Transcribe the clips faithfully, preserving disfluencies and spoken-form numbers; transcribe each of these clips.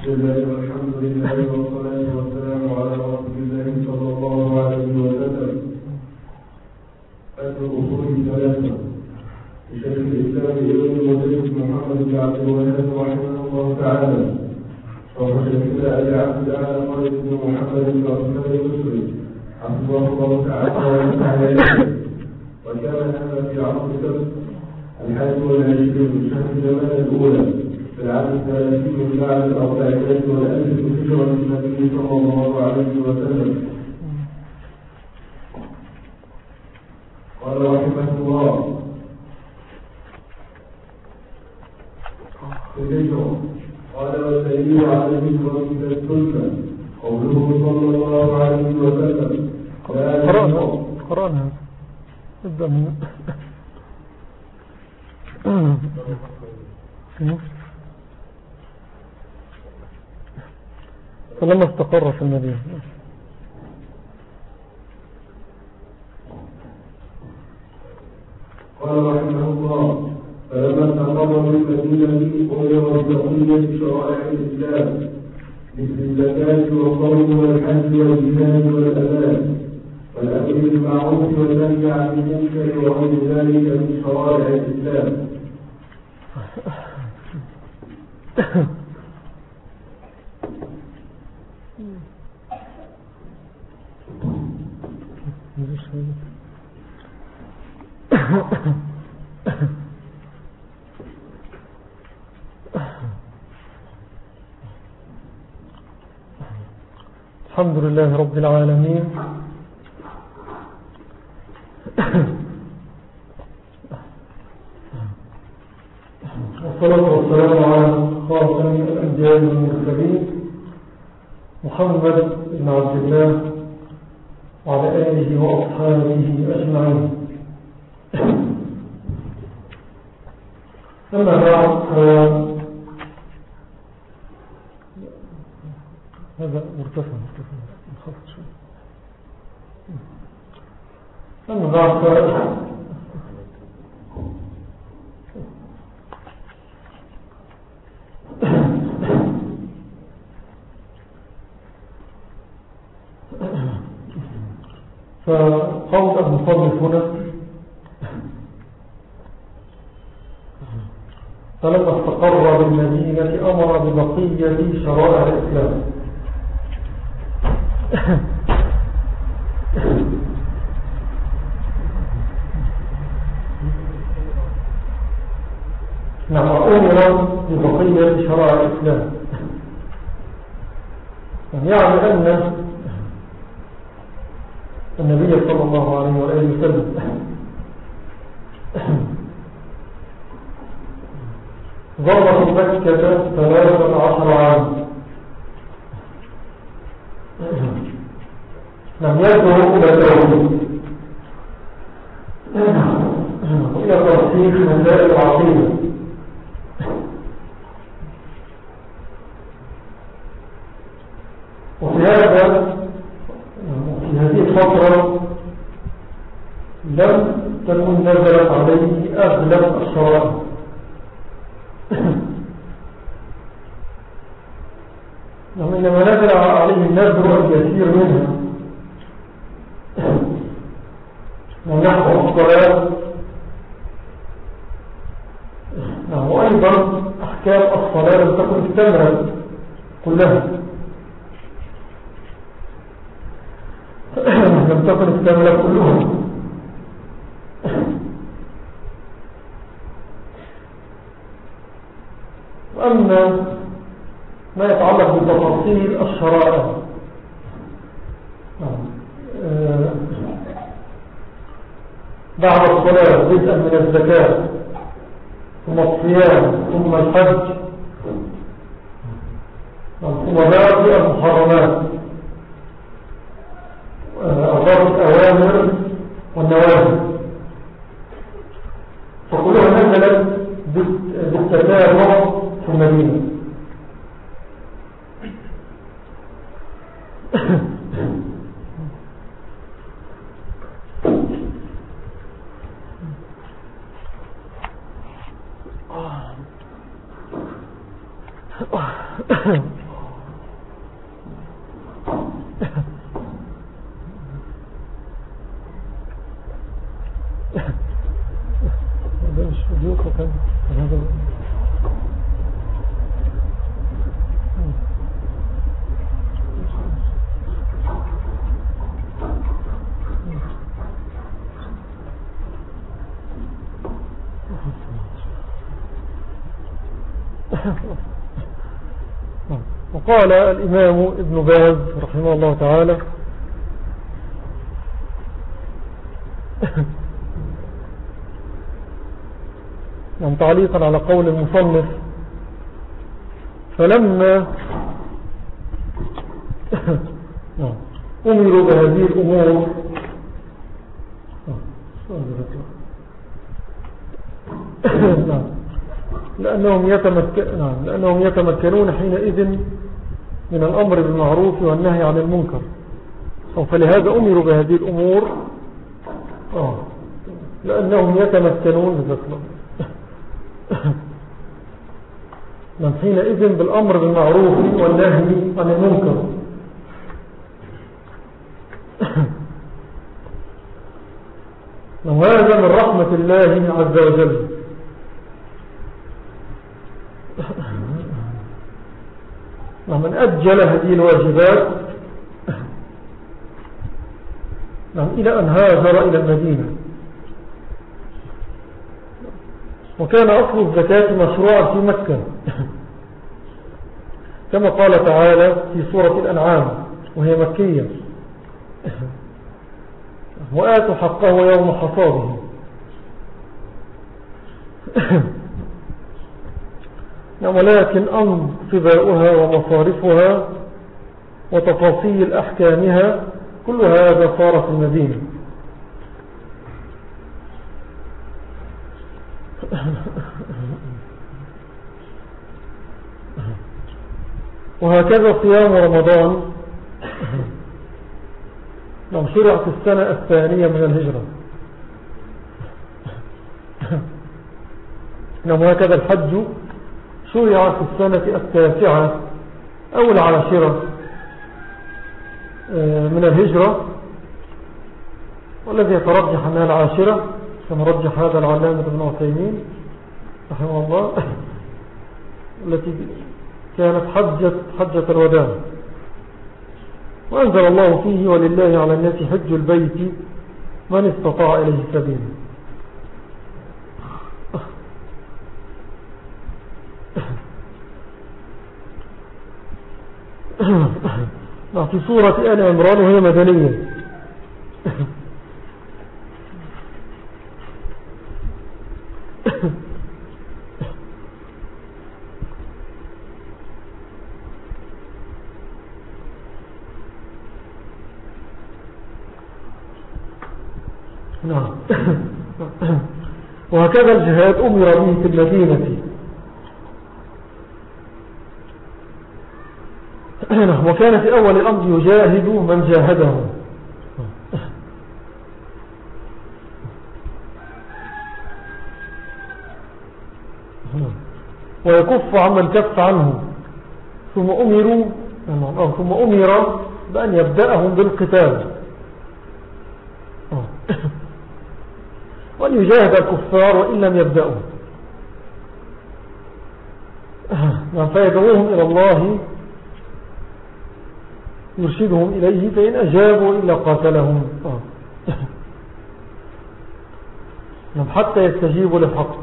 بسم الله والحمد لله والصلاة والسلام على رسول الله صلى الله عليه وسلم. أهل الأصول الثلاثة لشيخ الإسلام ابن وزيد محمد بن عبد الوهاب رحمه الله تعالى، وهو شيخ أبي عبد الأعلى خالد بن محمد بن عثمان المصري حفظه الله تعالى وتعالى. وكان هذا في عصر السبت الحادي والعشرين من شهر جمال الأولى في العام الثلاثين من بعد الأربعينات والألف من هجرة النبي صلى الله عليه وسلم. قال رحمه الله: قال والدليل على الهجرة إلى السنة قوله صلى الله عليه وسلم: قرأنا قرأنا ابدأ من فلما استقر في المدينة. قال رحمه الله: فلما استقر في المدينة أمر ببقية شرائع الإسلام مثل الزكاة والصوم والحج والجهاد والأذان والأمر بالمعروف والنهي عن المنكر وغير ذلك من شرائع الإسلام. الحمد لله رب العالمين، والصلاة والسلام على خاتم الأنبياء والمرسلين محمد بن عبد الله وعلى آله وأصحابه أجمعين. أما بعد، هذا مرتفع مرتفع انخفض شوي. أما بعد فقول المصنف هنا: فلما استقر بالمدينة أمر ببقية شرائع الإسلام. نعم، أمر ببقية شرائع الإسلام، يعني أن النبي صلى الله عليه وآله وسلم ظل في مكة ثلاثة عشر عام، لم يدعو إلى التوحيد وإلى ترسيخ مسائل العقيدة، وفي هذا في هذه الفترة لم تكن نزلت عليه أغلب الشرائع، إنما نزل عليه النذر اليسير منها ونحو الصلاة، وأيضا أحكام الصلاة لم تكن استمرت كلها، لم تكن استمرت كلها. وأما ما يتعلق بتفاصيل الشرائع بعد الصلاة بدءا من الزكاة ثم الصيام ثم الحج ثم باقي المحرمات أغراض الأوامر والنواهي، فكلها نزلت بالتتابع في المدينة. صديقك هذا وقال الإمام ابن باز رحمه الله تعالى يعني تعليقا على قول المصنف فلما أمروا بهذه الأمور لأنهم, يتمكن لأنهم يتمكنون حينئذ من الأمر بالمعروف والنهي عن المنكر فلهذا أمروا بهذه الأمور آه. لأنهم يتمكنون بذلك من حينئذ بالأمر بالمعروف والنهي عن المنكر وهذا من رحمة الله عز وجل ومن أجل هذه الواجبات إلى أن هاجر إلى المدينة وكان أصل الزكاة مشروعا في مكة كما قال تعالى في سورة الأنعام وهي مكية وآتوا حقه يوم حصاده ولكن أنصباؤها ومصارفها وتفاصيل أحكامها كل هذا صار في المدينة وهكذا صيام رمضان لم شرع في السنة الثانية من الهجرة وهكذا الحج شرع في السنة التاسعة أو العاشرة من الهجرة والذي يترجح أنها العاشرة كما رجح هذا العلامة ابن عثيمين رحمه الله التي كانت حجة, حجة الوداع وأنزل الله فيه ولله على الناس حج البيت من استطاع إليه سبيلا في سورة آل عمران وهي مدنية نعم وهكذا الجهاد أمر به في المدينة وكان في أول الأمر يجاهد من جاهده ويكف عمن كف عنه ثم أمروا ثم أمر بأن يبدأهم بالقتال وأن يجاهد الكفار وإن لم يبدأوا فيدعوهم إلى الله يرشدهم إليه فإن أجابوا إلا قاتلهم حتى يستجيبوا للحق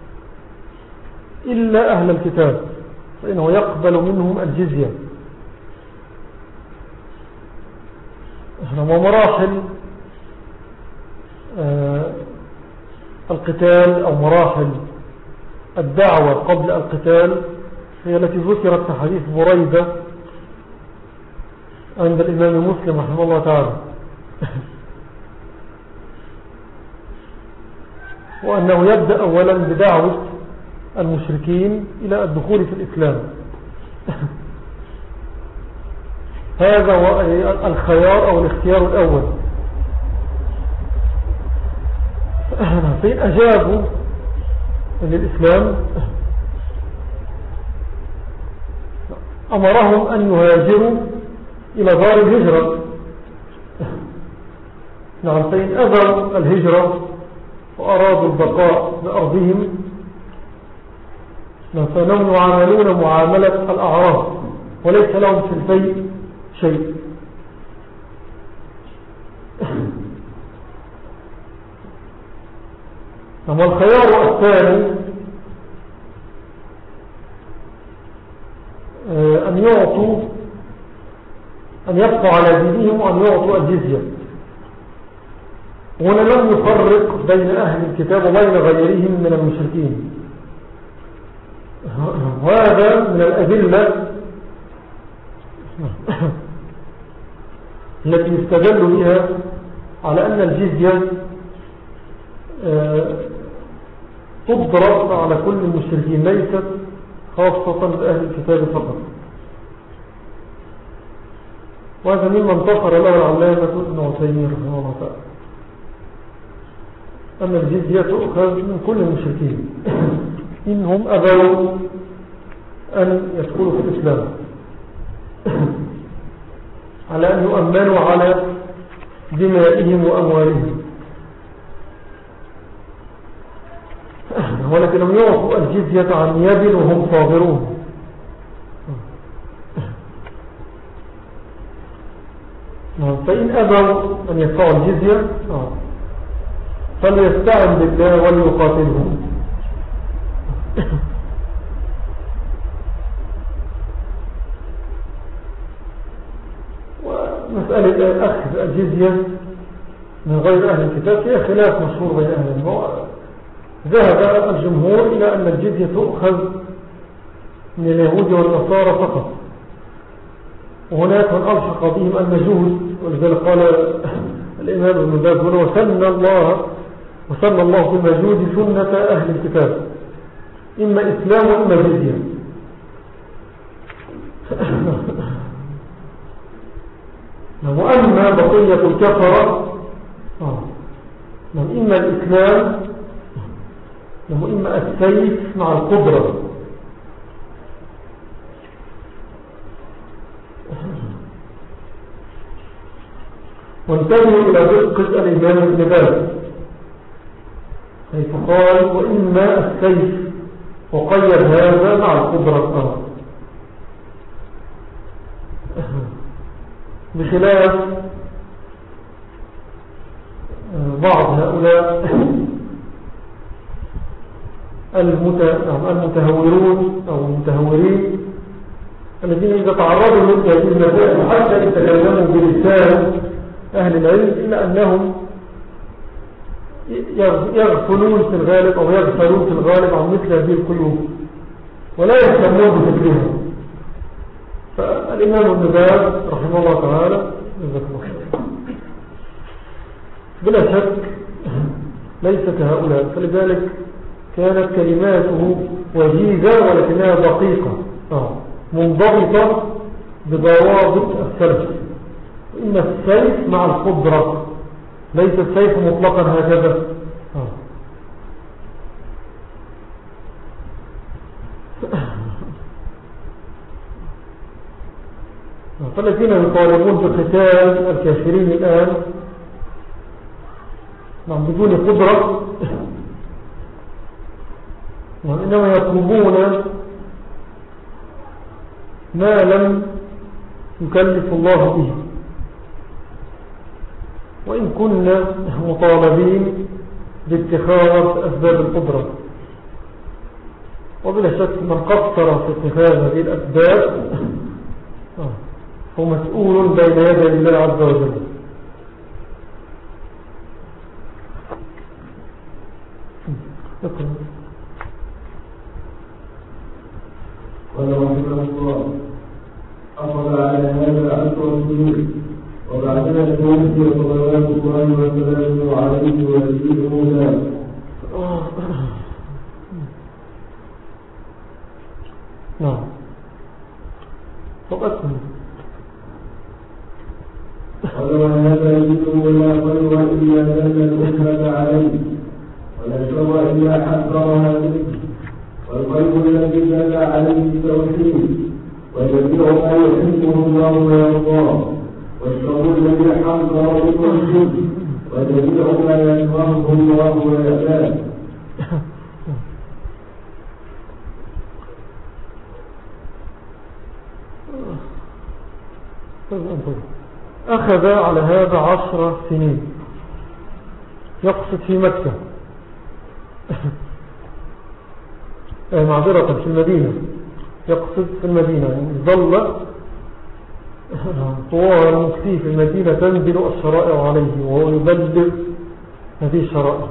إلا أهل الكتاب فإنه يقبل منهم الجزية ومراحل القتال أو مراحل الدعوة قبل القتال هي التي ذكرت في حديث بريدة عند الإمام مسلم رحمه الله تعالى وأنه يبدأ أولا بدعوة المشركين إلى الدخول في الإسلام هذا هو الخيار أو الاختيار الأول فإن أجابوا للإسلام أمرهم أن يهاجروا إلى دار الهجرة نعم فإن أذروا الهجرة وأرادوا البقاء بأرضهم فإنهم يعاملون معاملة الأعراض وليس لهم في الفيء شيء. أما الخيار الثاني أن يعطوا أن يبقوا على دينهم وأن يعطوا الجزية. هنا لم يفرق بين أهل الكتاب وبين غيرهم من المشركين. وهذا من الأدلة التي يستدل بها على أن الجزية تضرب على كل المشركين ليست خاصة بأهل الكتاب فقط. وهذا مما انتصر له العلامة ابن عثيمين رحمه الله تعالى أن الجزية تؤخذ من كل المشركين إنهم أبوا أن يدخلوا في الإسلام على أن يؤمنوا على دمائهم وأموالهم، ولكنهم يعطوا الجزية عن يد وهم صاغرون. فإن أبوا أن يدفعوا الجزية فليستعن بالله وليقاتلهم. ومسألة أخذ الجزية من غير أهل الكتاب فيها خلاف مشهور بين أهل العلم. ذهب الجمهور إلى أن الجزية تؤخذ من اليهود والنصارى فقط، وهناك من ألحق بهم المجوس، ولذلك قال الإمام ابن باز وسن الله وسن الله بالمجوس سنة أهل الكتاب إما إسلام وإما جزية. وأما بقية الكفرة إما الإسلام وإما السيف مع القدرة. وانتبهوا إلى دقة الإمام ابن باز حيث قال وإما السيف، وقيد هذا مع القدرة بخلاف بعض هؤلاء المتهورون أو المتهورين الذين إذا تعرضوا لهذه المسائل حتى يتكلموا بلسان أهل العلم إلا أنهم يغفلون في الغالب أو يغفلون في الغالب عن مثل هذه القلوب ولا يهتمون بفكرها. فالإمام ابن باز رحمه الله تعالى بلا شك ليس كهؤلاء، فلذلك كانت كلماته وجيزة ولكنها دقيقة منضبطة بضوابط السلف. إن السيف مع القدرة ليس السيف مطلقا هكذا. فالذين يطالبون بقتال الكافرين الآن بدون قدرة وإنما يطلبون ما لم يكلف الله به، وإن كنا مطالبين باتخاذ أسباب القدرة. وبلا شك من قصر في اتخاذ هذه الأسباب هو مسؤول بين يدي الله عز وجل. قال رحمه الله أخذ على هذا أنت رسول وبعدنا نتوفي صلوات الله وسلامه عليه وسلم موسى. نعم فقط قال وهذا يجب ولا خير إلا دل الأسرة عليه ولا شر إلا حذرها منه، والخير الذي دل عليه التوحيد وجميع ما يحبه الله ويرضاه، والشر الذي حذر منه الشرك وجميع ويبيع ما يكرهه الله ويأباه. أخذ على هذا عشر سنين، يقصد في مكة معذرة في المدينة، يقصد في المدينة، يعني ظل طوال مكتيه في المدينة تنزل الشرائع عليه وهو يبلغ هذه الشرائع.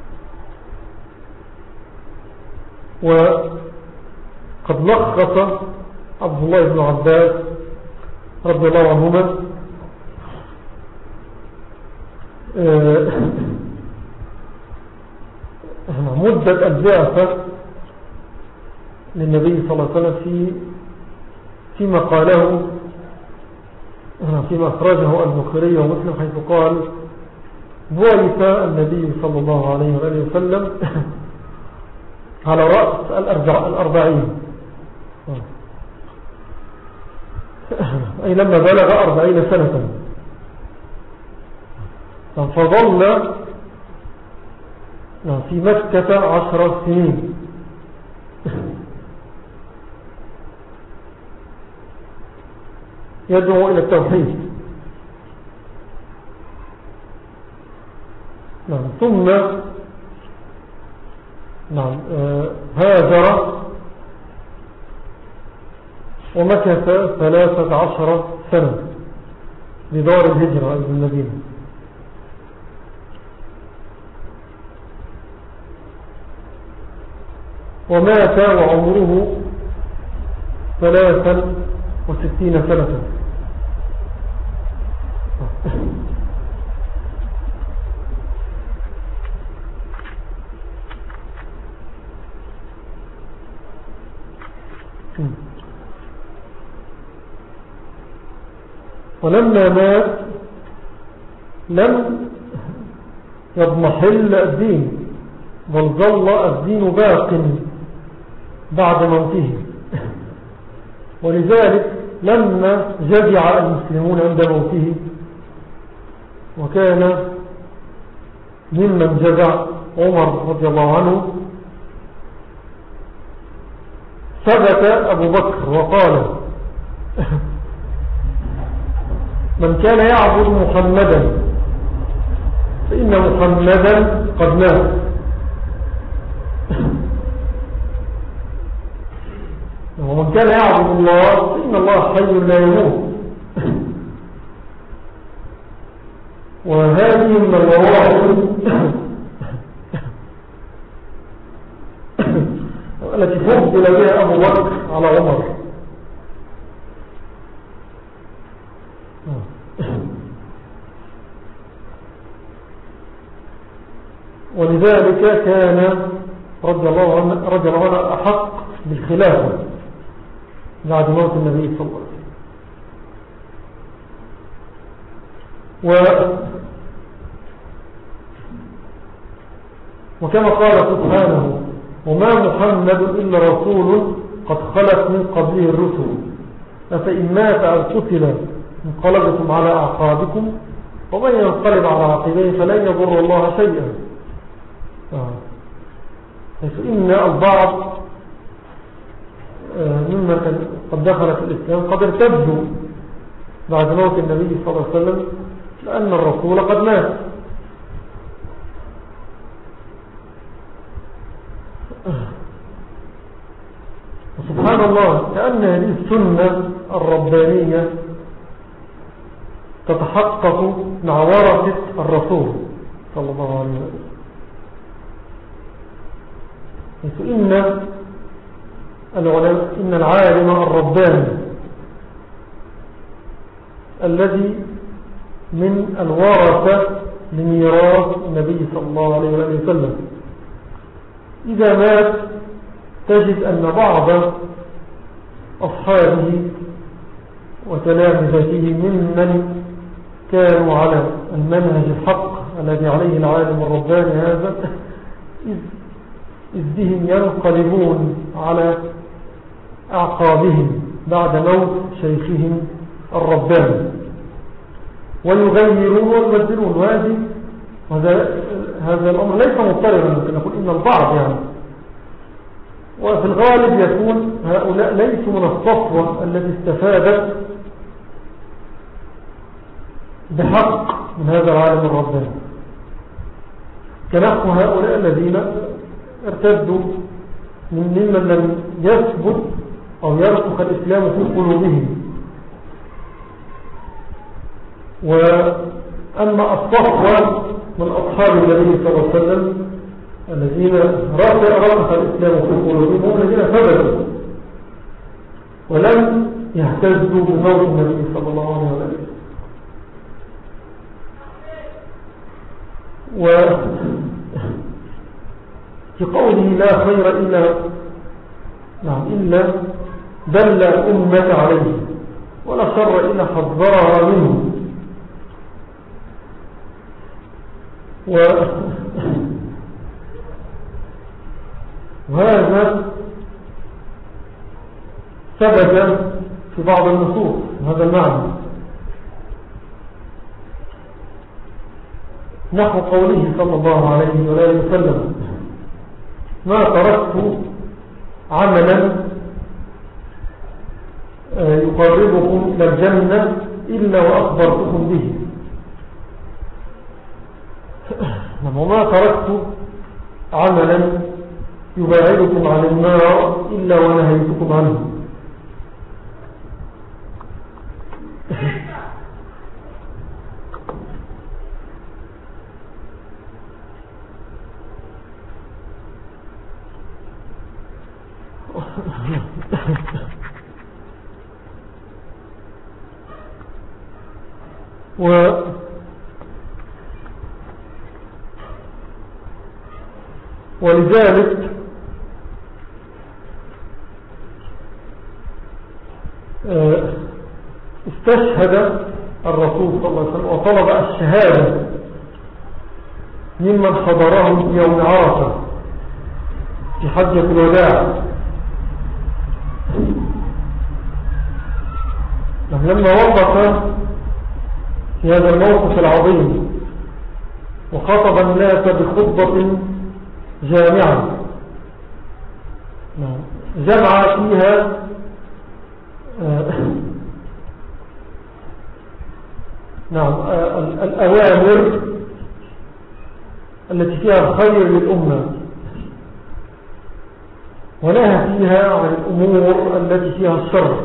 وقد لخص عبد الله بن عباس رضي الله عنهما مدة البعثة للنبي صلى الله عليه وسلم في فيما قاله فيما أخرجه البخاري ومسلم، حيث قال: بعث النبي صلى الله عليه وآله وسلم على رأس الأربعين، أي لما بلغ أربعين سنة، فظل في مكة عشر سنين. يدعو إلى التوحيد. نعم. ثم نعم آه هاجر ومكث ثلاثة عشر سنة بدار الهجرة إلى المدينة. ومات وعمره ثلاثا وستين سنة. ولما مات لم يضمحل الدين، بل ظل الدين باق بعد موته. ولذلك لما جزع المسلمون عند موته، وكان ممن جزع عمر رضي الله عنه، ثبت أبو بكر وقال: من كان يعبد محمدا فإن محمدا قد مات. ومن كان يعبد الله فإن الله حي لا يموت. وهذه من الروائح التي فضل بها أبو بكر على عمر. ولذلك كان رضي الله عنه رضي الله عنه أحق بالخلافة بعد موت النبي صلى الله عليه وسلم. وكما قال سبحانه: وما محمد إلا رسول قد خلت من قبله الرسل أفإن مات أو قتل انقلبتم على أعقابكم ومن ينقلب على عقبيه فلن يضر الله شيئا. حيث إن البعض مما قد دخل في الإسلام قد ارتدوا بعد موت النبي صلى الله عليه وسلم لأن الرسول قد مات. وسبحان الله، كأن هذه السنة الربانية تتحقق مع ورثة الرسول صلى الله عليه وسلم. إن إن العالم الرباني الذي من الورثة لميراث النبي صلى الله عليه وسلم إذا مات تجد أن بعض أصحابه وتلامذته ممن كانوا على المنهج الحق الذي عليه العالم الرباني هذا إذ بهم ينقلبون على أعقابهم بعد موت شيخهم الرباني ويغيرون ويبدلون. وهذه هذا هذا الأمر ليس مضطربا، ممكن نقول إن البعض يعني، وفي الغالب يكون هؤلاء ليسوا من الصفوة التي استفادت بحق من هذا العالم الرباني، كنحو هؤلاء الذين ارتدوا ممن لم يثبت أو يرسخ الإسلام في قلوبهم. وأما الصفوة من أصحاب النبي صلى الله عليه وسلم الذين رسخ الإسلام في قلوبهم هم الذين ثبتوا ولم يهتزوا بموت النبي صلى الله عليه وسلم. وفي قوله لا خير إلا نعم إلا دل أمة عليه ولا شر إلا حذرها منه. و وهذا ثبت في بعض النصوص هذا المعنى، نحو قوله صلى الله عليه وآله وسلم ما تركت عملا يقربكم إلى الجنة إلا وأخبرتكم به، وما تركت عملا يباعدكم عن النار إلا ونهيتكم عنه. و ولذلك استشهد الرسول صلى الله عليه وسلم وطلب الشهادة ممن حضره في يوم عرفة في حجة الوداع، لما وقف في هذا الموقف العظيم وخطب الناس بخطبة جامعة جمع فيها نعم الأوامر التي فيها الخير للأمة ونهى فيها عن الأمور التي فيها الشر.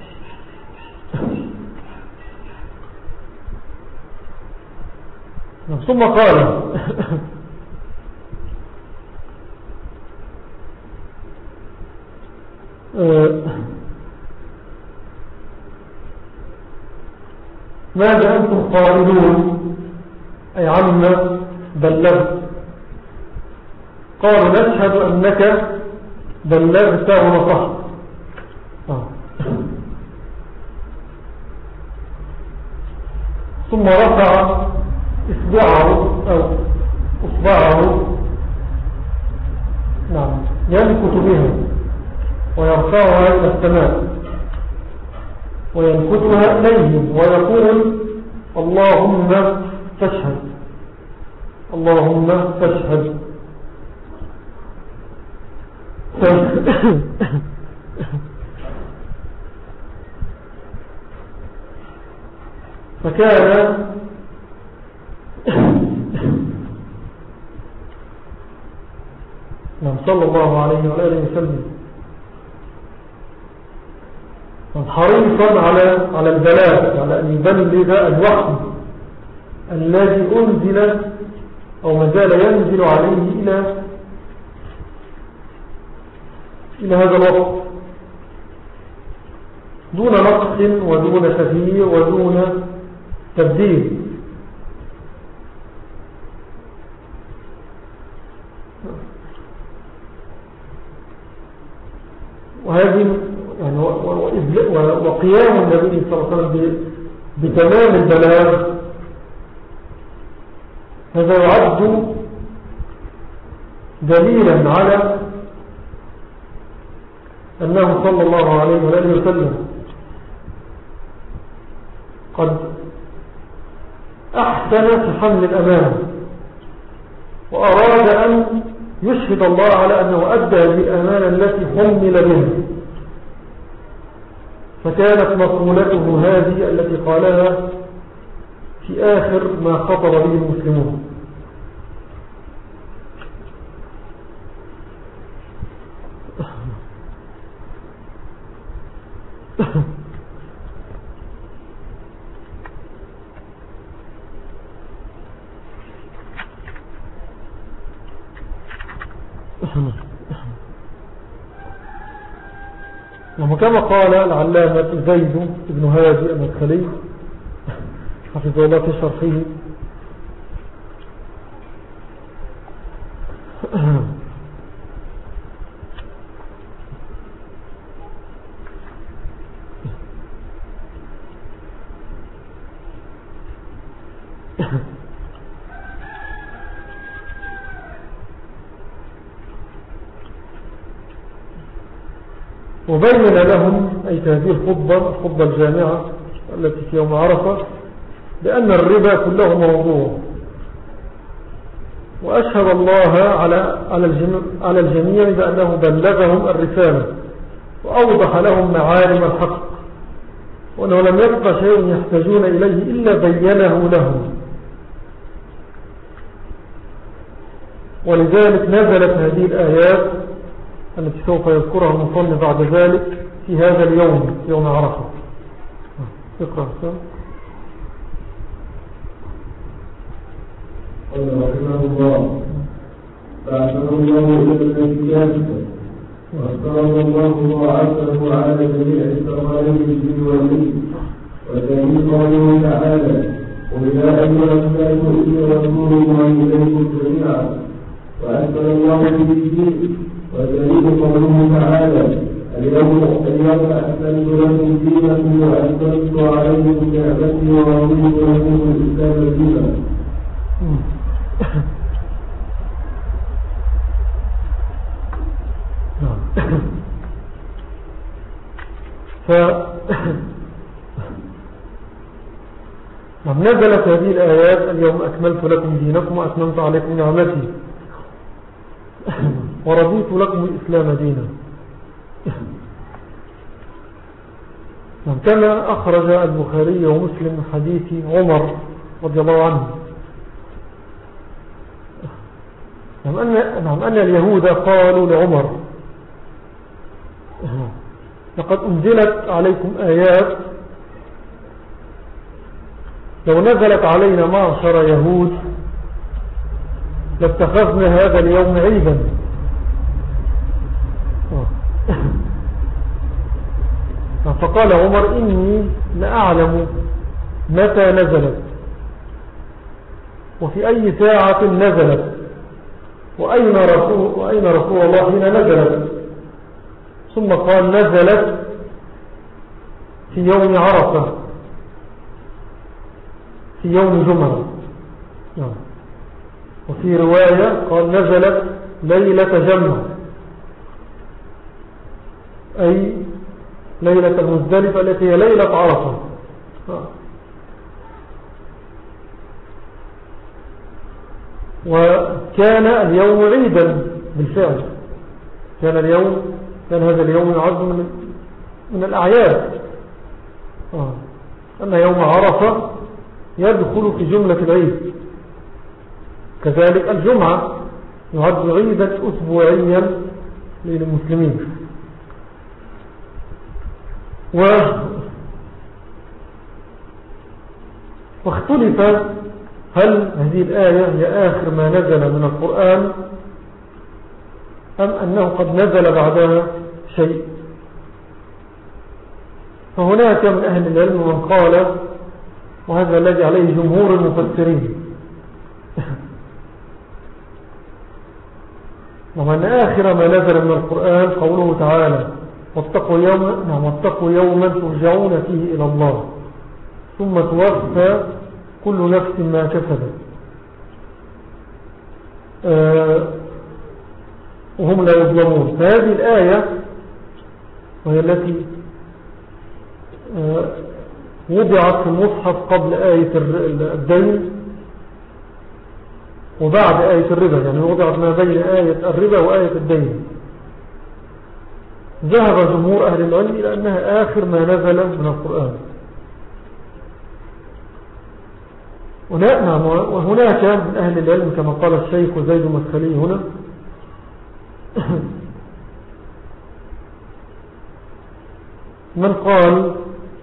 ثم قال ماذا أنتم قائلون أي عما بلغت؟ قالوا نشهد أنك بلغت ونصحت. ثم رفع إصبعه أو إصبعه نعم ينكت بها ويرفعها إلى السماء وينكتها إليهم ويقول اللهم فاشهد اللهم فاشهد. فكان من صلى الله عليه وآله وسلم حريصا على على البلاغ، على أن يبلغ الوحي الذي أنزل أو ما زال ينزل عليه إلى إلى هذا الوقت دون نقص ودون تغيير ودون تبديل. وهذه يعني وقيام النبي صلى الله عليه وسلم بتمام البلاغ هذا يعد دليلا على أنه صلى الله عليه وآله وسلم قد أحسن في حمل الأمانة وأراد أن يشهد الله على أنه أدى هذه الأمانة التي حمل بها، فكانت مقولته هذه التي قالها في آخر ما خطر به المسلمون: وكما قال العلامة زيد بن هادي المدخلي حفظه الله في شرحه: وبين لهم أي هذه الخطبة الخطبة الجامعة التي في يوم عرفة بأن الربا كله موضوع، وأشهد الله على على الجميع بأنه بلغهم الرسالة وأوضح لهم معالم الحق، وأنه لم يبقى شيء يحتاجون إليه إلا بينه لهم. ولذلك نزلت هذه الآيات التي سوف يذكرها المصنف بعد ذلك في هذا اليوم، يوم عرفة. اقرأ. قال رحمه الله: فأعتنى الله إلى الكتاب وافترض الله طاعته على جميع الثقالب الجن والإنس، ودليل قوله تعالى: قل يا أيها الناس إني رسول الله إليكم جميعا، وأنزل الله به الدين، ودليل قوله تعالى: اليوم اليوم أكملت لكم دينكم وأتممت عليكم نعمتي ورضيت لكم الإسلام دينا. ف نزلت هذه الآيات: اليوم أكملت لكم دينكم وأتممت عليكم نعمتي ورضيت لكم الإسلام دينا. كما أخرج البخاري ومسلم حديث عمر رضي الله عنه نعم أن, نعم أن اليهود قالوا لعمر: لقد أنزلت عليكم آيات لو نزلت علينا معشر يهود لاتخذنا هذا اليوم عيدا. فقال عمر: إني لأعلم متى نزلت وفي أي ساعة نزلت وأين رسول, وأين رسول الله حين نزلت. ثم قال: نزلت في يوم عرفة في يوم جمعة. وفي رواية قال: نزلت ليلة جمعة، أي ليلة المزدلفة التي هي ليلة عرفة. وكان اليوم عيدا بالفعل، كان اليوم كان هذا اليوم يعد من, من الأعياد، أن يوم عرفة يدخل في جملة العيد. كذلك الجمعة يعد عيدا أسبوعيا للمسلمين. و واختلف هل هذه الآية هي آخر ما نزل من القرآن أم أنه قد نزل بعدها شيء. فهناك من أهل العلم من قال، وهذا الذي عليه جمهور المفسرين، وأن آخر ما نزل من القرآن قوله تعالى: واتقوا يوما نعم واتقوا يوما ترجعون فيه إلى الله ثم توفى كل نفس ما كسبت آه وهم لا يظلمون. فهذه الآية وهي التي آه وضعت في المصحف قبل آية الدين وبعد آية الربا، يعني وضعت ما بين آية الربا وآية الدين. ذهب جمهور أهل العلم إلى أنها آخر ما نزل من القرآن. وهناك من أهل العلم كما قال الشيخ زيد المدخلي هنا من قال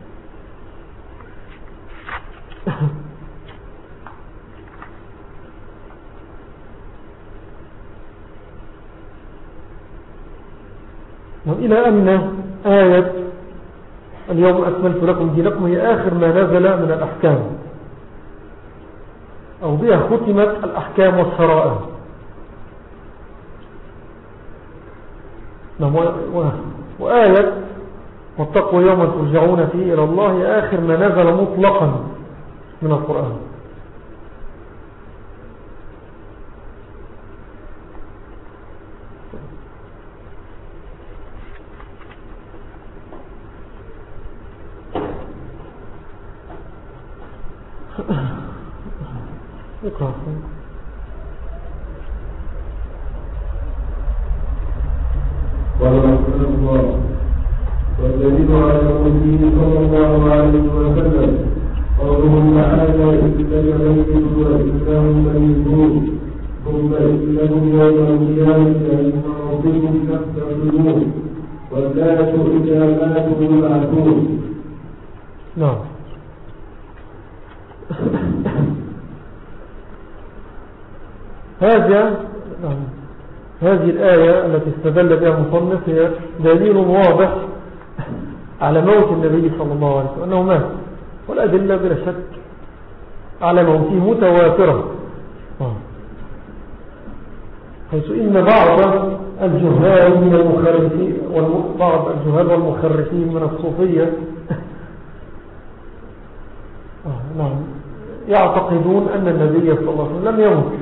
إلى أن آية اليوم أكملت لكم دينكم هي آخر ما نزل من الأحكام، أو بها ختمت الأحكام والشرائع. وآية واتقوا يوما ترجعون فيه إلى الله هي آخر ما نزل مطلقا من القرآن. اقرأ. قال رحمه الله: والدليل على قوله صلى الله عليه وسلم قوله تعالى: إنك ميت وإنهم ميتون ثم إنهم يوم القيامة عند ربكم تختصمون والناس إذا ماتوا يبعثون. نعم. هذا هذه الآية التي استدل بها المصنف هي دليل واضح على موت النبي صلى الله عليه وسلم أنه مات، والأدلة بلا شك على موته متواترة، حيث إن بعض الجهال من المخرفين وبعض الجهال والمخرفين من الصوفية نعم يعتقدون أن النبي صلى الله عليه وسلم لم يمت،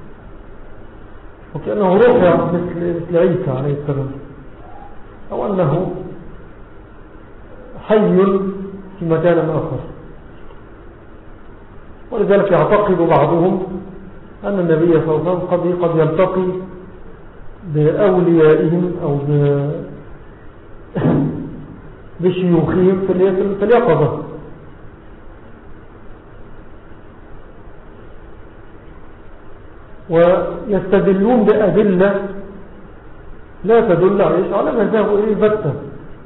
وكأنه رفع مثل, مثل عيسى عليه السلام، أو أنه حي في مكان آخر. ولذلك يعتقد بعضهم أن النبي صلى الله عليه وسلم قد, قد يلتقي بأوليائهم أو بشيوخهم في اليقظة. ويستدلون بأدلة لا تدل على ما ذهبوا إليه بتة،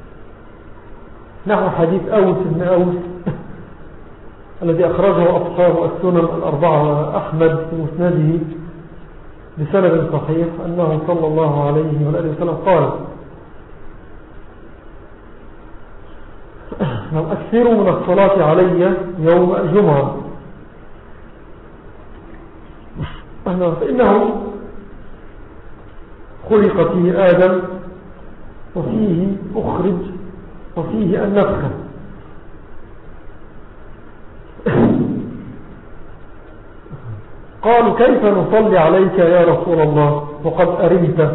نحو حديث أوس بن أوس الذي أخرجه أصحاب السنن الأربعة أحمد في مسنده بسند صحيح أنه صلى الله عليه وآله وسلم قال: أكثروا من الصلاة علي يوم الجمعة فإنه خلق فيه آدم وفيه أخرج وفيه النفخة. قالوا: كيف نصلي عليك يا رسول الله وقد أرمت؟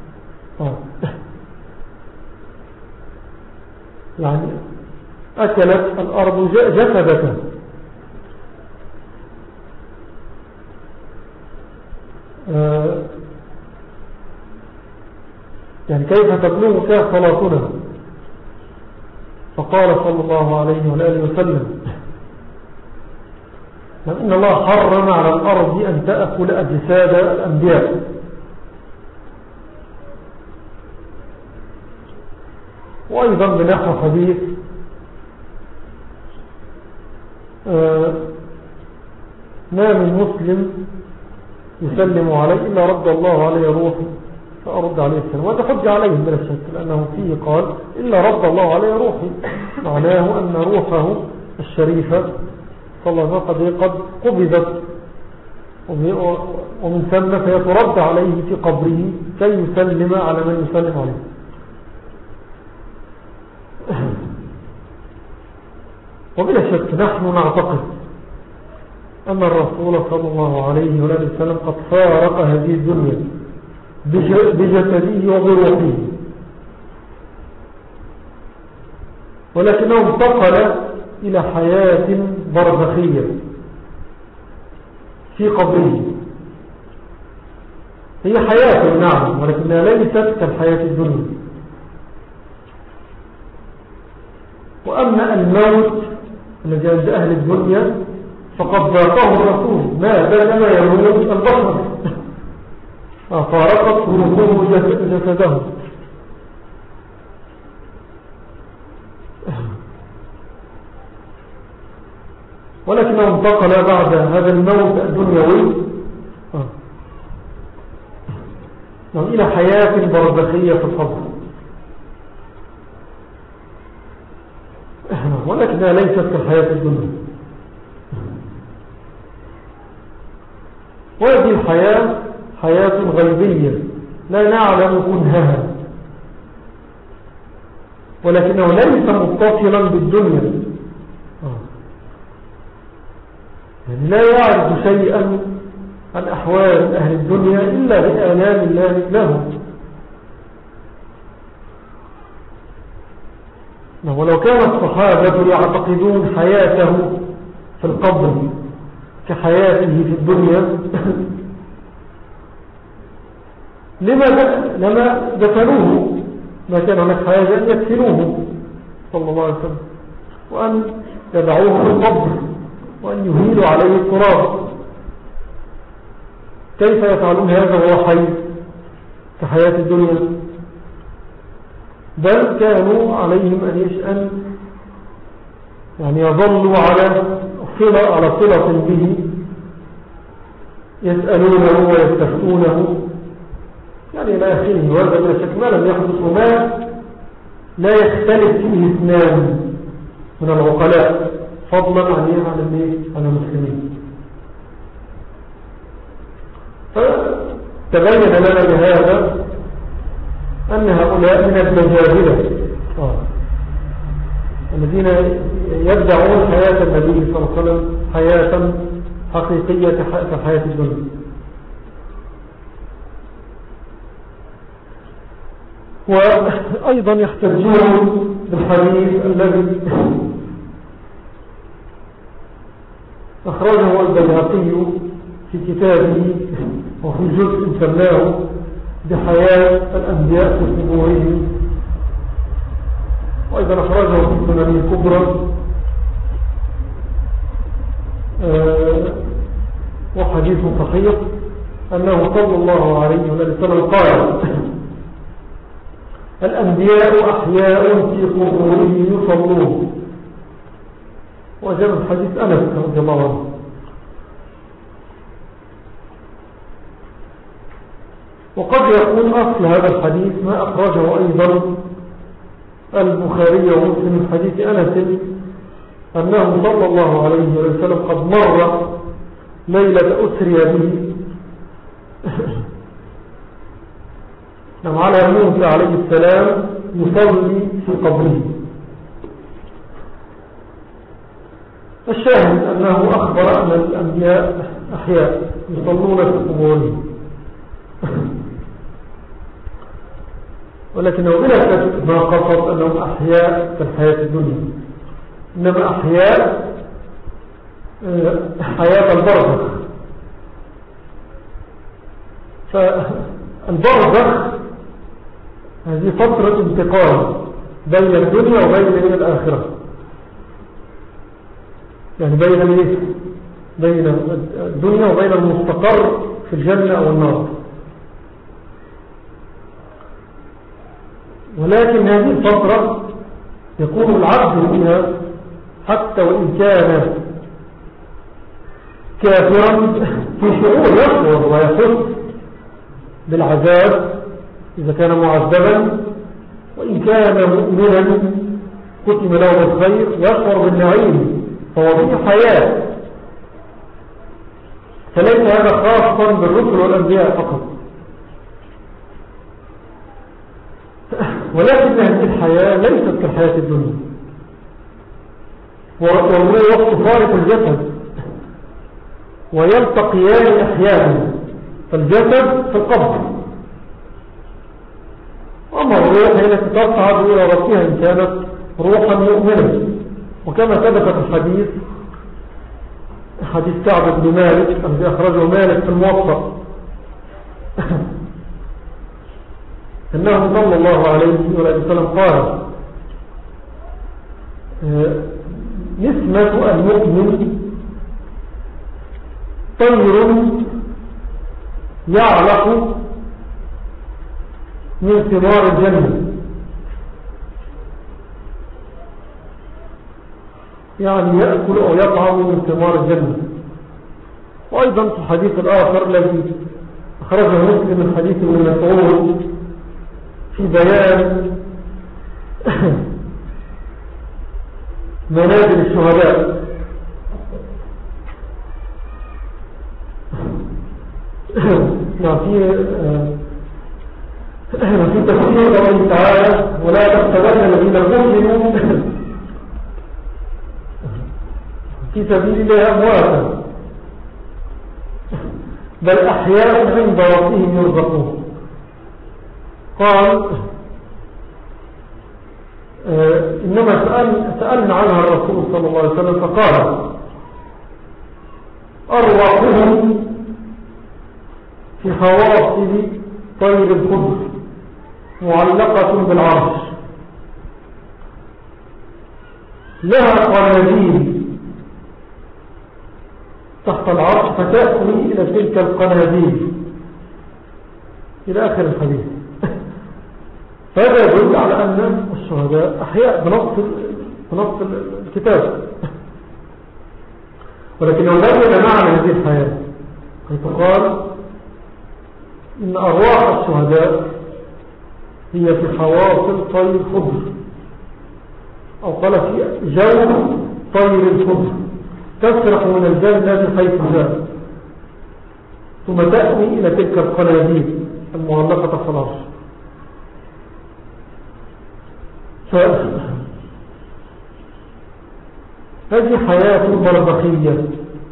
يعني أكلت الأرض جسدك. يعني كيف تبلغ فيها صلاتنا؟ فقال صلى الله عليه وآله وسلم: إن الله حرم على الأرض أن تأكل أجساد الأنبياء. وأيضا بنحو حديث ما من مسلم يسلم علي إلا رد الله عليه روحي فأرد عليه السلام. وهذا حج عليهم بلا شك، لأنه فيه قال: إلا رد الله عليه روحي، معناه أن روحه الشريفة صلى الله عليه وسلم قد قبضت ومن ثم فيترد عليه في قبره كي يسلم على من يسلم عليه. وبلا شك نحن نعتقد أن الرسول صلى الله عليه وسلم قد فارق هذه الدنيا بجسده وبروحه، ولكنه انتقل إلى حياة برزخية في قبره، هي حياة نعم، ولكنها ليست كالحياة الدنيا. وأما الموت الذي عند أهل الدنيا فقد ذاقه الرسول ما بينما يموت البشر فارقت قلوبهم جسدهم. ولكنه انتقل بعد هذا الموت الدنيوي إلى حياة برزخية في القبر، ولكنها ليست كالحياة الدنيا. وهذه الحياة حياة غيبية لا نعلم كنهها، ولكنه ليس متصلا بالدنيا، يعني لا يعرف شيئا عن أحوال أهل الدنيا إلا بآلام الله لهم. ولو كان الصحابة يعتقدون حياته في القبر كحياته في الدنيا لما لما دفنوه، ما كان هناك حاجة أن يدفنوه صلى الله عليه وسلم، وأن يدعوه في القبر وأن يهيلوا عليه التراب. كيف يفعلون هذا وهو حي كحياة الدنيا؟ بل كانوا عليهم أن يشأن يعني يظلوا على صلة على صلة به، يسألونه ويستفتونه يعني إلى آخره. وهذا من الشك ما لم يحدث وما لا يختلف فيه اثنان من العقلاء فضلا عن عن المسلمين. فتبين لنا بهذا أن هؤلاء من الدجاجلة آه. الذين يدعون حياة النبي صلى الله عليه وسلم حياة حقيقية كحياة الدنيا. وأيضا يحتجون بالحديث الذي أخرجه البيهقي في كتابه وفي جزء سماه بحياة الأنبياء في قبورهم، وأيضا أخرجه في السنن الكبرى أه وحديث صحيح أنه صلى الله عليه وسلم قال: الأنبياء أحياء في قبورهم يصلون. وجاء من حديث أنس رضي الله عنه. وقد يكون أصل هذا الحديث ما أخرجه أيضا البخاري ومسلم من حديث أنس أنه صلى الله عليه وسلم قد مر ليلة أسري به نعم على موسى عليه السلام يصلي في قبره. الشاهد أنه أخبر أن الأنبياء أحياء يصلون في قبورهم ولكنه بلا شك ما قصد أنهم أحياء في الحياة الدنيا، إنما أحياء حياة البرزخ. فالبرزخ هذه فترة انتقال بين الدنيا وبين الآخرة، يعني بين الايه بين الدنيا وبين المستقر في الجنة أو النار. ولكن هذه الفترة يكون العبد فيها حتى وإن كان كافرا في شعور يشعر ويحس بالعذاب إذا كان معذبا، وإن كان مؤمنا كتب له الخير يشعر بالنعيم، فهو في حياة. فليس هذا خاصا بالرسل والأنبياء فقط، ولكن هذه الحياة ليست كالحياة الدنيا. والروح تفارق الجسد ويلتقيان أحيانا، فالجسد في القبر، أما الروح هي التي تصعد إلى ربها إن كانت روحا مؤمنة. وكما ثبت في الحديث حديث كعب بن مالك الذي أخرجه مالك في الموطأ أنه صلى الله عليه وسلم قال نسمة المؤمن طير يعلق من ثمار الجنة، يعني يأكل أو يطعم من ثمار الجنة. وأيضا في الحديث الآخر الذي أخرجه مسلم من حديث ابن مسعود في بيان منازل الشهداء، في في تفسير قوله تعالى ولا تحسبن الذين قتلوا في سبيل الله أمواتا بل أحياء عند ربهم يرزقون. قال إنما سأل سألنا عنها الرسول صلى الله عليه وسلم فقال أرواحهم في خواصل طير الخضر معلقة بالعرش لها قناديل تحت العرش فتأوي إلى تلك القناديل إلى آخر الحديث. فهذا يدل على أن الشهداء أحياء بنص بنص الكتاب، ولكن لو بين معنى هذه الحياة حيث قال إن أرواح الشهداء هي في حواصل طير الخضر، أو قال في جو طير الخضر تسرح من الجنة حيث جاء ثم تأوي إلى تلك القناديل المعلقة تحت العرش. هذه حياة برزخية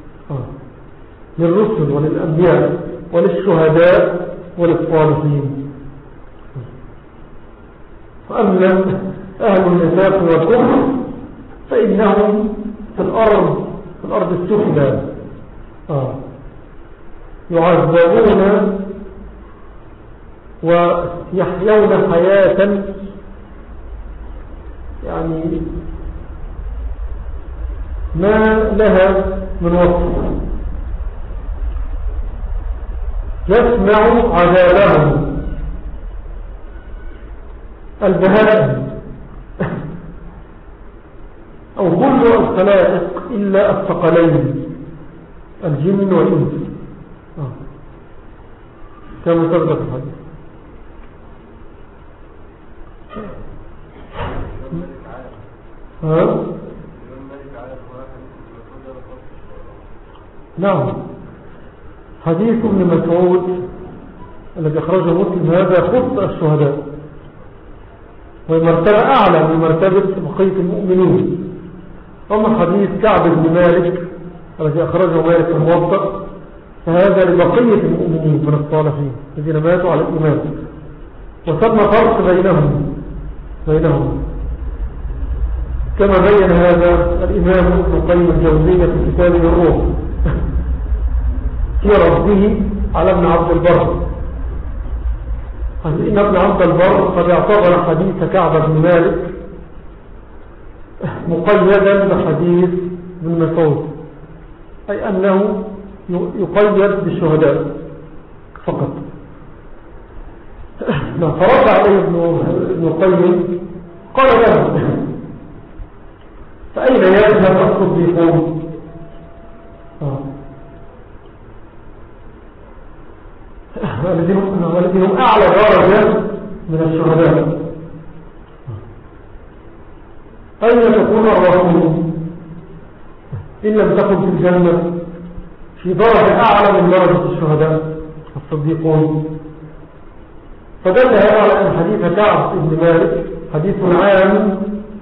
للرسل وللأنبياء وللشهداء وللصالحين. وأما أهل النفاق والكفر فإنهم في الأرض في الأرض السفلى يعذبون ويحيون حياة يعني ما لها من وصف، يسمع عذابهم البهائم أو كل الخلائق إلا الثقلين الجن والإنس كما تبدأ في الحديث. ها؟ نعم، حديث ابن مسعود الذي أخرجه مسلم هذا خص الشهداء، وهي مرتبة أعلى من مرتبة بقية المؤمنين. أما حديث كعب بن مالك الذي أخرجه مالك في الموطأ فهذا لبقية المؤمنين من الصالحين الذين ماتوا على الإيمان، وثم فرق بينهم بينهم كما بين هذا الإمام ابن القيم الجوزية في كتابه الروح في رده على ابن عبد البر. إن ابن عبد البر قد اعتبر حديث كعب بن مالك مقيدا بحديث ابن مسعود، أي أنه يقيد بالشهداء فقط. فرد عليه ابن القيم قال له فأين يذهب الصديقون؟ والذين هم أعلى درجة من الشهداء، أين تكون أرواحهم إن لم تكن في الجنة في درجة أعلى من درجة الشهداء الصديقون؟ فدل هذا على أن حديث كعب بن مالك حديث عام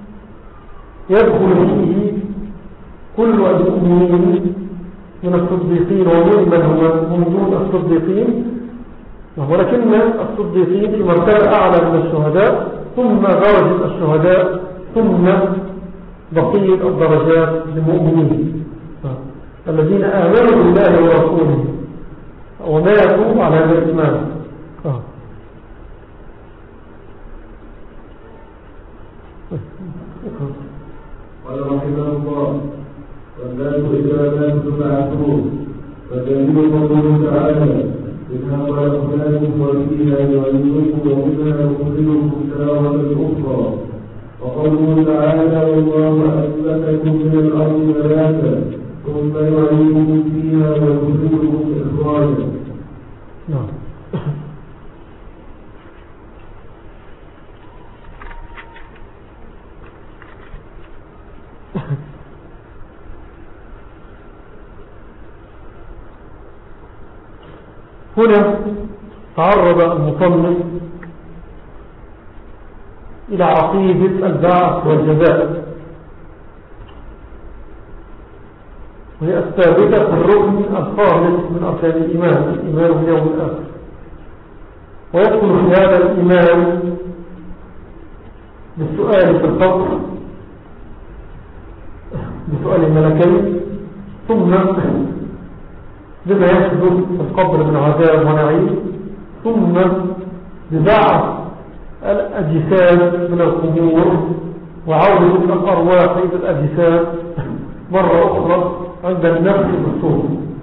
يدخل فيه كل المؤمنين من الصديقين ومن هم من دون الصديقين، ولكن الصديقين في مرتبة أعلى من الشهداء، ثم درجة الشهداء، ثم بقية الدرجات للمؤمنين الذين آمنوا بالله ورسوله وماتوا على هذا الإيمان. آه. قال رحمه الله: والناس إذا ماتوا بعثون فدليل قوله تعالى: منها خلقناكم وفيها نعيدكم ومنها نخرجكم تارة أخرى. وقوله تعالى: والله أنبتكم من الأرض نباتا ثم يعيدكم فيها ويخرجكم إخراجا. نعم. هنا تعرض المصنف إلى عقيدة البعث والجزاء، وهي الثابتة في الركن الخامس من أركان الإيمان، الإيمان باليوم الآخر. ويدخل في هذا الإيمان بالسؤال في القبر، بسؤال الملكين، ثم بما يحدث في القبر من عذاب ونعيم، ثم ببعث الأجساد من القبور وعودة الأرواح إلى الأجساد مرة أخرى عند النفس بالصور.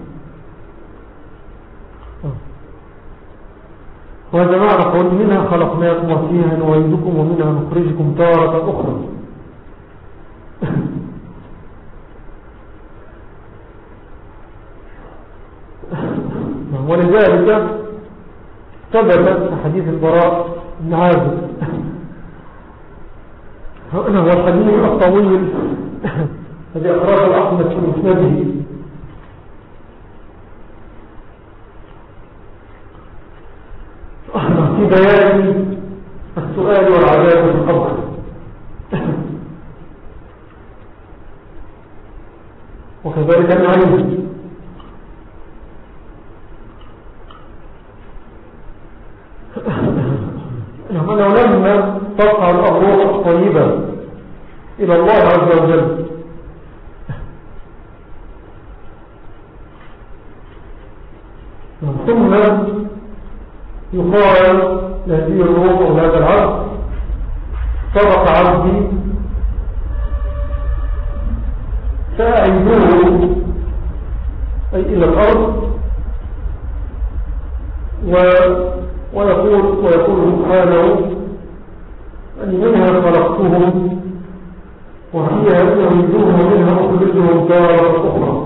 وهذا معنى قول: منها خلقناكم وفيها نعيدكم ومنها نخرجكم تارة أخرى. ولذلك ثبت في حديث البراء بن عازب، هو الحديث الطويل الذي أخرجه أحمد في مسنده، في بيان السؤال والعذاب في القبر. وكذلك العلم. أنه لما تقع الأرواح الطيبة إلى الله عز وجل ثم يقال لهذه الروح ولهذا العبد: صدق عبدي فأعيدوه، أي إلى الأرض، و ويقول, ويقول سبحانه: أن منها خلقتهم وفيها يعيدون ومنها أخرجهم تارة أخرى.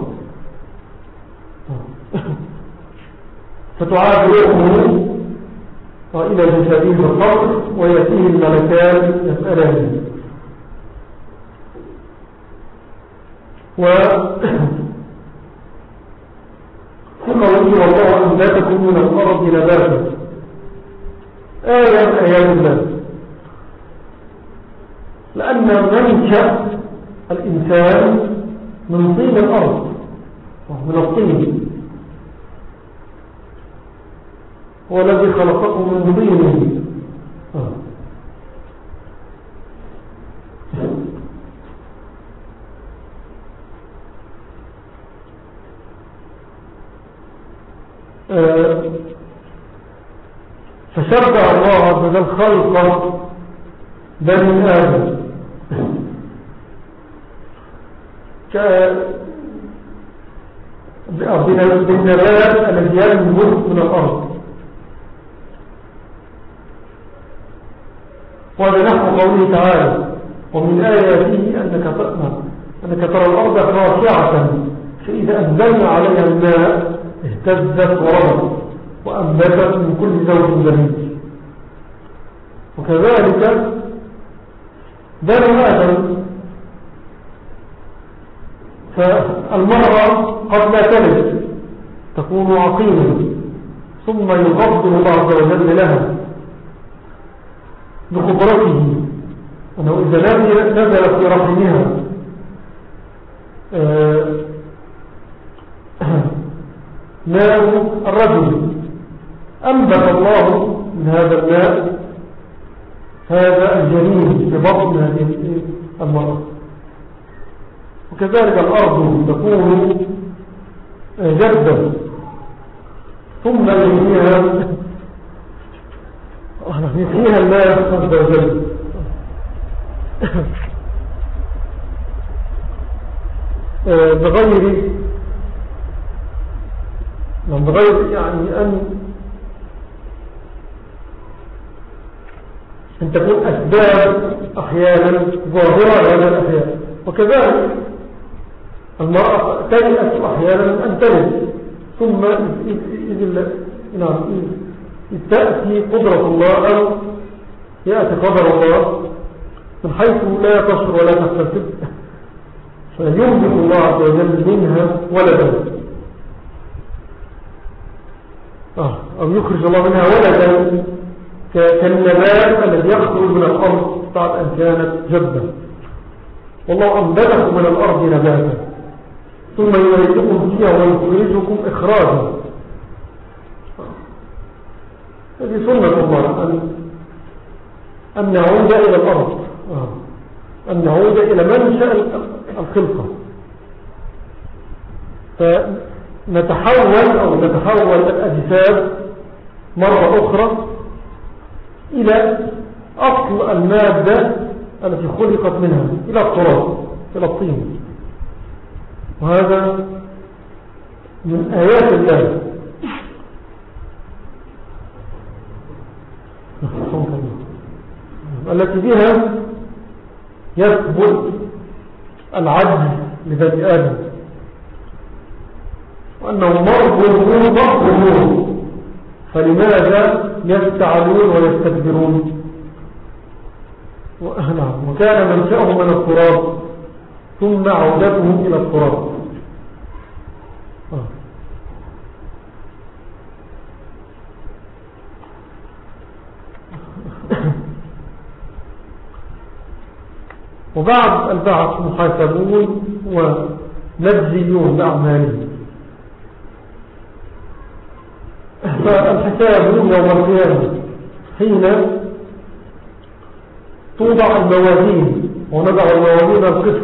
فتعاد روحه إلى جسده في القبر ويأتيه الملكان يسألان. و ثم يقول: والله أنبتكم من الأرض نباتا، آية من آيات الله، لأن منشأ الإنسان من طين الأرض، من الطين، هو الذي خلقكم من طين. فشرع الله عز وجل خلق بني آدم بالنبات الذي ينبت من الأرض. وهذا نحو قوله تعالى: ومن آياته أنك أنك ترى الأرض خاشعة فإذا أنزلنا عليها الماء اهتزت وربت وأنبتت من كل زوج بهيج. وكذلك بني آدم، فالمرأة قد لا تلد تكون عقيمة، ثم يفضل الله عز وجل لها بقدرته أنه إذا نزل في رحمها ماء الرجل أنبت الله من هذا الماء هذا الجنين في بطن هذه المرأة. وكذلك الأرض تكون جدة ثم يحييها يحييها الله عز وجل بغير بغير يعني أن أن تكون أسباب أحيانا ظاهرة لهذا الأحيان. وكذلك المرأة تيأس أحيانا أن تلد، ثم إذ تأتي قدرة الله أو يأتي قدر الله من حيث لا تشعر ولا تحتسب، فينبت الله عز وجل منها ولدا آه. أو يخرج الله منها ولدا كالنبات الذي يخرج من الأرض بعد أن كانت جبة. والله أنبتكم من الأرض نباتا ثم يولدكم فيها ويخرجكم إخراجا. هذه سنة الله أن, أن نعود إلى الأرض آه. أن نعود إلى منشأ الخلقة، فنتحول أو نتحول الأجساد مرة أخرى إلى أصل المادة التي خلقت منها، إلى التراب، إلى الطين. وهذا من آيات الله التي بها يثبت العجز لبني آدم، وأنه مرضون مقبولون، فلماذا يستعلون ويستكبرون؟ وكان منشأهم من التراب ثم عودتهم إلى التراب. وبعد البعث محاسبون ونجزيون بأعمالهم. فالحساب يوم القيامة حين توضع الموازين ونضع الموازين القسط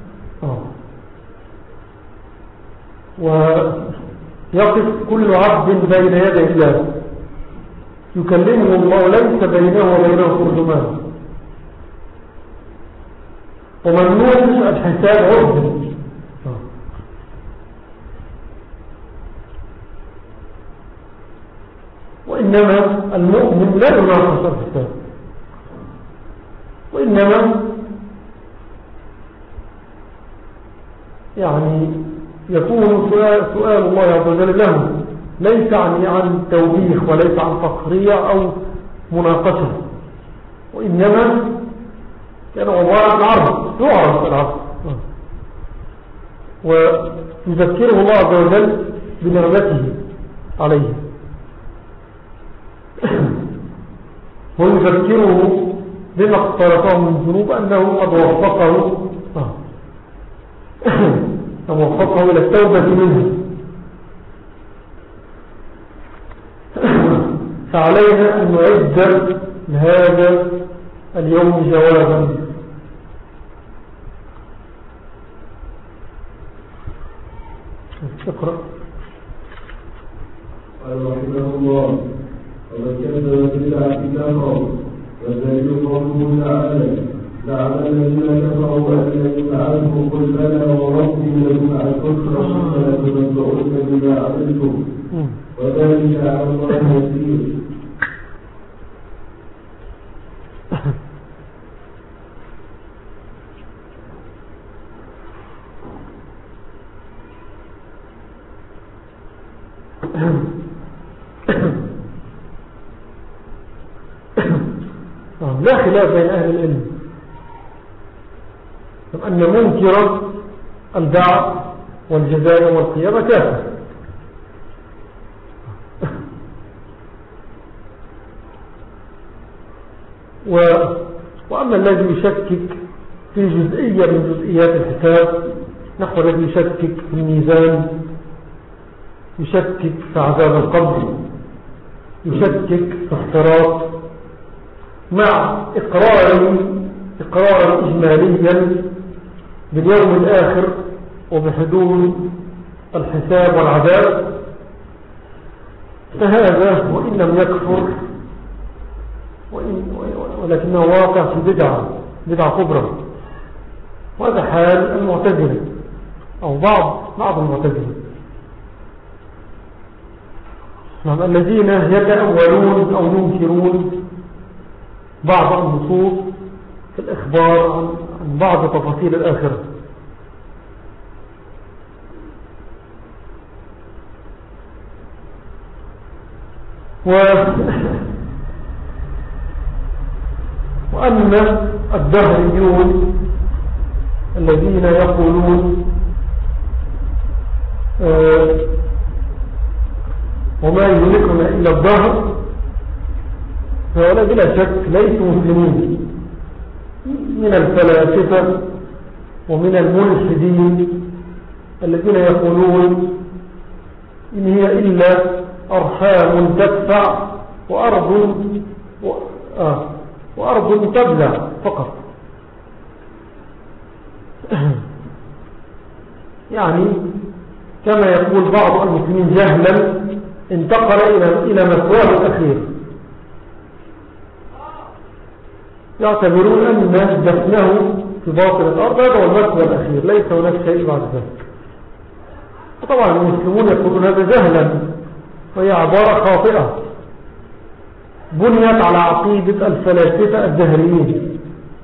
ويقف كل عبد بين يدي الله يكلمه الله ليس بينه وبينه ترجمان، ومن نوقش الحساب عرض. وإنما المؤمن لا يناقش الحساب، وإنما يعني يكون سؤال, سؤال الله عز وجل له ليس عن, عن توبيخ وليس عن تقريع أو مناقشة، وإنما كان عبارة عن عرض يعرض العرض، ويذكره الله عز وجل بنعمته عليه، ويذكره بما اقترفه من ذنوب أنه قد وفقه ووفقه إلى التوبة منه. فعلينا أن نعد لهذا اليوم جوابا. اقرأ. قال رحمه الله: ومن كذب بالبعث كفر، والدليل قوله تعالى: زعم الذين كفروا أن لن يبعثوا، قل بلى وربي لتبعثن ثم لتنبؤن بما عملتم وذلك على الله يسير. لا خلاف بين أهل العلم أن منكر البعث والجزاء والقيامة كافر، و... وأما الذي يشكك في جزئية من جزئيات الحساب نحو الذي يشكك في الميزان، يشكك في عذاب القبر، يشكك في اختراط، مع إقرار إقرارا إجماليا باليوم الآخر وبحدود الحساب والعذاب، فهذا وإن لم يكفر وإن ولكنه واقع في بدعة بدعة كبرى، وهذا حال المعتزلة أو بعض بعض المعتزلة، نعم، الذين يتأولون أو ينكرون بعض النصوص في الإخبار عن, عن بعض تفاصيل الآخرة. و وأما الدهريون الذين يقولون آه وما يهلكنا إلا الدهر، فهؤلاء بلا شك ليسوا مسلمين، من الفلاسفة ومن الملحدين الذين يقولون إن هي إلا أرحام تدفع وأرض و... آه وأرض تبلع فقط. يعني كما يقول بعض المسلمين جهلا انتقل إلى إلى مثواه الأخير، يعتبرون أن دفنه في باطن الأرض هذا هو المثوى الأخير، ليس هناك شيء بعد ذلك. طبعا المسلمون يقولون هذا جهلا، وهي عبارة خاطئة بنيت على عقيدة الفلاسفة الدهريين.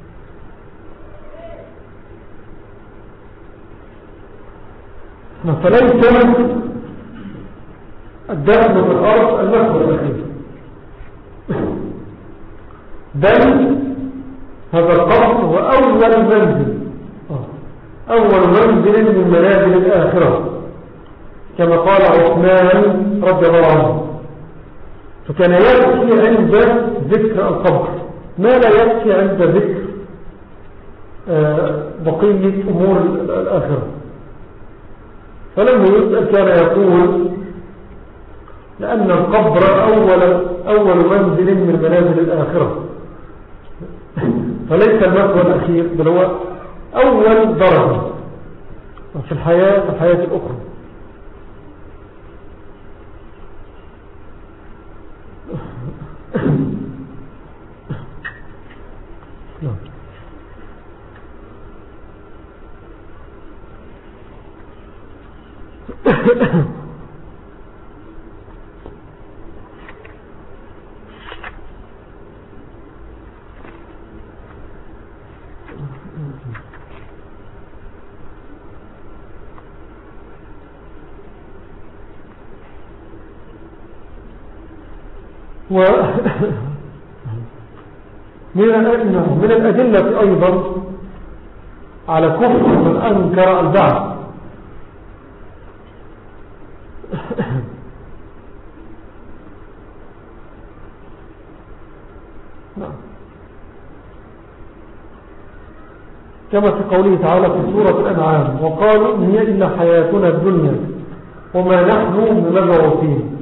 فليس الدفن في الأرض المثوى الأخير، بل هذا القبر هو أول منزل أول منزل من منازل الآخرة، كما قال عثمان رضي الله عنه، فكان يبكي عند ذكر القبر ما لا يبكي عند ذكر بقية أمور الآخرة. فلما يسأل كان يقول لأن القبر أول, أول منزل من منازل الآخرة، فليس المثوى الأخير بل هو أول درجة في الحياة في الحياة الأخرى. و من الأدلة أيضا على كفر من أنكر البعث كما في قوله تعالى في سورة الأنعام وقالوا إن هي إلا حياتنا الدنيا وما نحن بمبعوثين.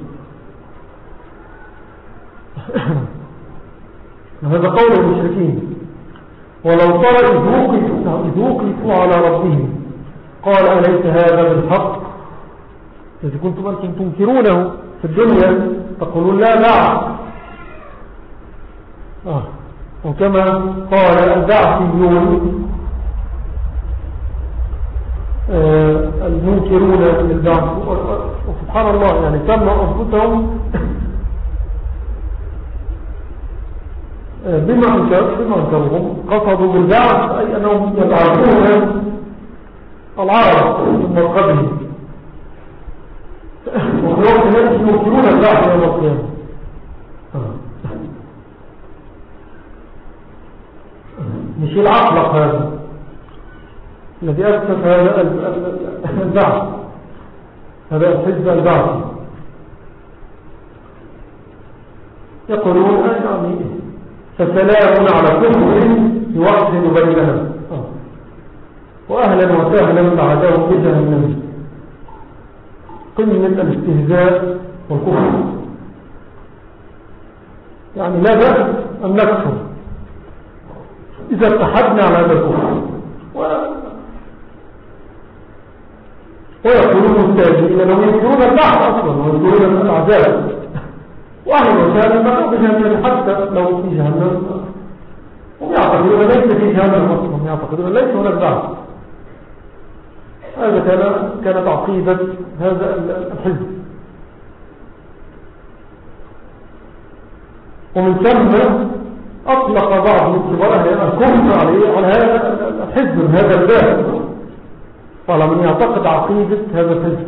هذا قول المشركين. ولو ترى إذ وقفوا على ربهم قال أليس هذا بالحق إذا كنتم أنتم تنكرونه في الدنيا تقولون لا لا آه. وكما قال البعثيون آه المنكرون للبعث، وسبحان الله يعني سموا أنفسهم بما أنكرهم قصدوا بالبعث أي أنهم يبعثون العرب من مرقبهم، وفي الوقت الذي ينكرون البعث يوم القيامة. مش العقلق هذا الذي أسس هذا البعث، هذا الحزب البعث. يقولون يعني فسلام على كفر يوحد بيننا وأهلا وسهلا بعدهم بجهنم. قمة الاستهزاء والكفر، يعني لا بأس أن نكفر إذا اتحدنا على هذا الكفر. ويقولون مستهزئين لهم يذكرون البعض أصلا ويذكرون الأعداء وأهل وسهلا بقوا بجهنم حتى لو في جهنم هم يعتقدون ليس في جهنم أصلا، هم يعتقدون ليس هناك بعد. هذا كان كانت عقيدة هذا الحزب. ومن ثم أطلق بعض الكبار الكفر عليه على هذا الحزب هذا الباب، وعلى من يعتقد عقيدة هذا الحزب.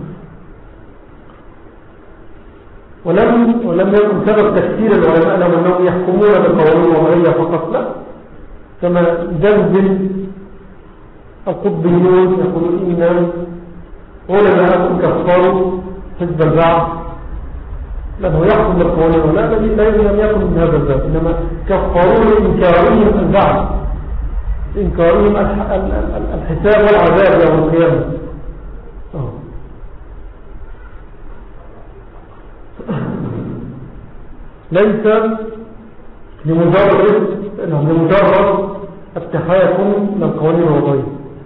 ولم ولم يكن سبب تكثير العلماء لهم أنهم يحكمون بالقوانين الوضعية فقط، لا، كما دلدل القطبيون يقولون إن علماء كفروا حزب البعث لأنه يحكم بالقوانين، ولا لم يكن من هذا الباب، إنما كفروا لإنكارهم البعث، إنكارهم الحساب والعذاب يوم القيامة. ليس لمجرد لمجرد التحاكم للقوانين الوضعية.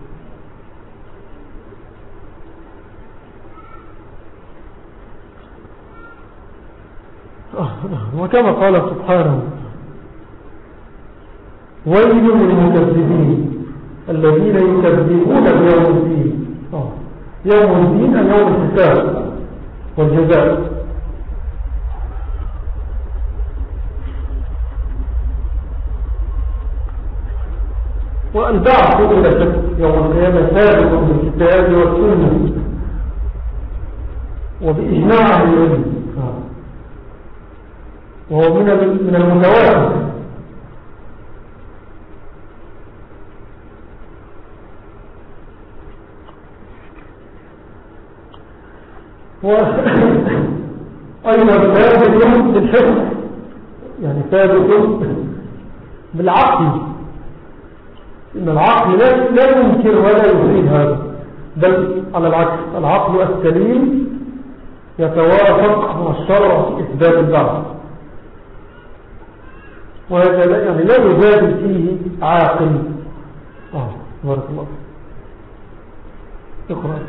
وكما قال سبحانه: ويل للمكذبين الذين يكذبون بيوم الدين. يوم الدين أن يوم الحساب والجزاء. والبعث إلى شك يوم القيامة ثابت بالكتاب والسنة وبإجماع أهل العلم، وهو من من المتواتر. وأيضا ثابت بالحكم، يعني ثابت بالعقل، إن العقل لا يمكن ولا يفيد هذا، بل على العكس العقل السليم يتوافق مع الشرع في إثبات البعث، وهذا يعني لا يجادل فيه عاقل. آه بارك الله. اقرأ.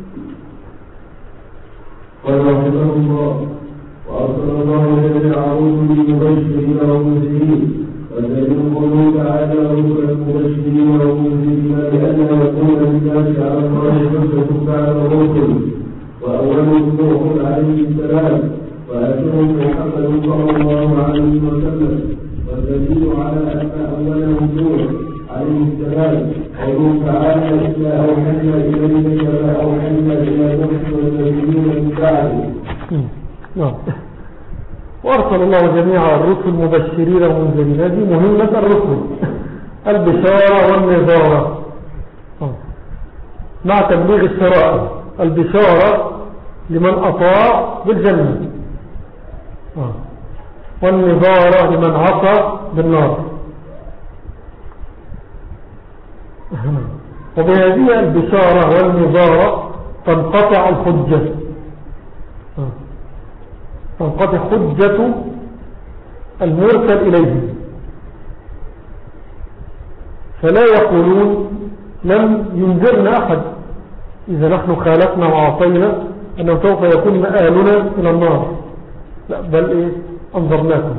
قال رحمه الله: وأرسل الله جميع رسله مبشرين ومنذرين، والذين قالوا تعالى رسلا مبشرين ومنذرين لئلا يكون للناس على الله حجة بعد الرسل، وأولهم نوح عليه السلام، وآخرهم محمد صلى الله عليه وسلم، والدليل على أن أولهم نوح عليه السلام قوله تعالى: إنا أوحينا إليك كما أوحينا إلى نوح والنبيين من بعده. وأرسل الله جميع الرسل مبشرين ومنذرين. هذه مهمة الرسل، البشارة والنذارة مع تبليغ الشرائع. البشارة لمن أطاع بالجنة، والنذارة لمن عصى بالنار. وبهذه البشارة والنذارة تنقطع الحجة، تنقطع حجة المرسل إليه، فلا يقولون لم ينذرنا أحد إذا نحن خالفنا وعصينا أنه سوف يكون مآلنا إلى النار، لا، بل إيه؟ أنظرناكم.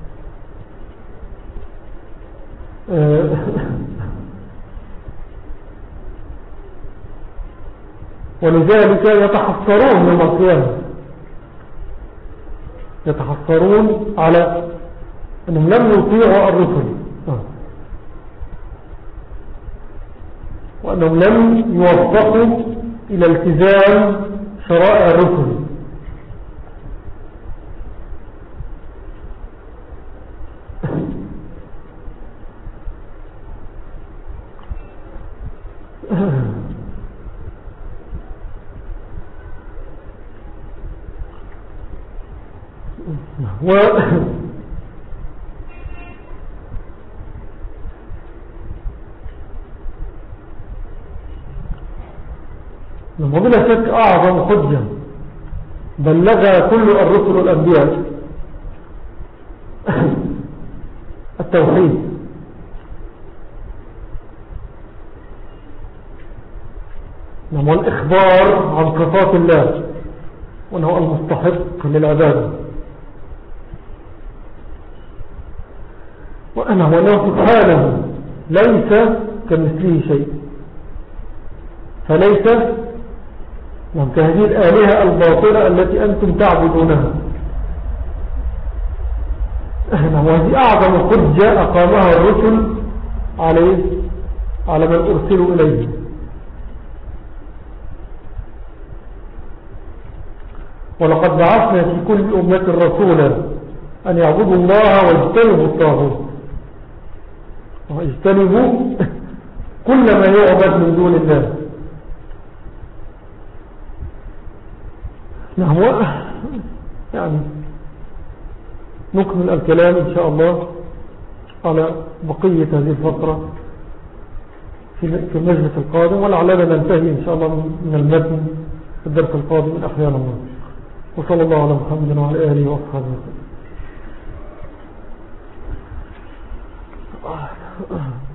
ولذلك يتحسرون يوم القيامة، يتحسرون على أنهم لم يطيعوا الرسل، وأنهم لم يوفقوا إلى التزام شرائع الرسل. و وبلا شك أعظم حجة بلغ كل الرسل والأنبياء التوحيد، والإخبار عن صفات الله وأنه المستحق للعبادة، وأنه سبحانه ليس كمثله شيء، فليس كهذه الآلهة الباطلة التي أنتم تعبدونها. وهذه أعظم حجة أقامها الرسل عليه على من أرسلوا إليه. ولقد بعثنا في كل أمة رسولا أن يعبدوا الله واجتنبوا الطاغوت، واجتنبوا كل ما يعبد من دون الله. نعم. يعني نكمل الكلام إن شاء الله على بقية هذه الفترة في المجلس القادم، ولعلنا ننتهي إن شاء الله من المتن في الدرس القادم من أحيان الله. وصلى الله على محمد وعلى آله وأصحابه وسلم.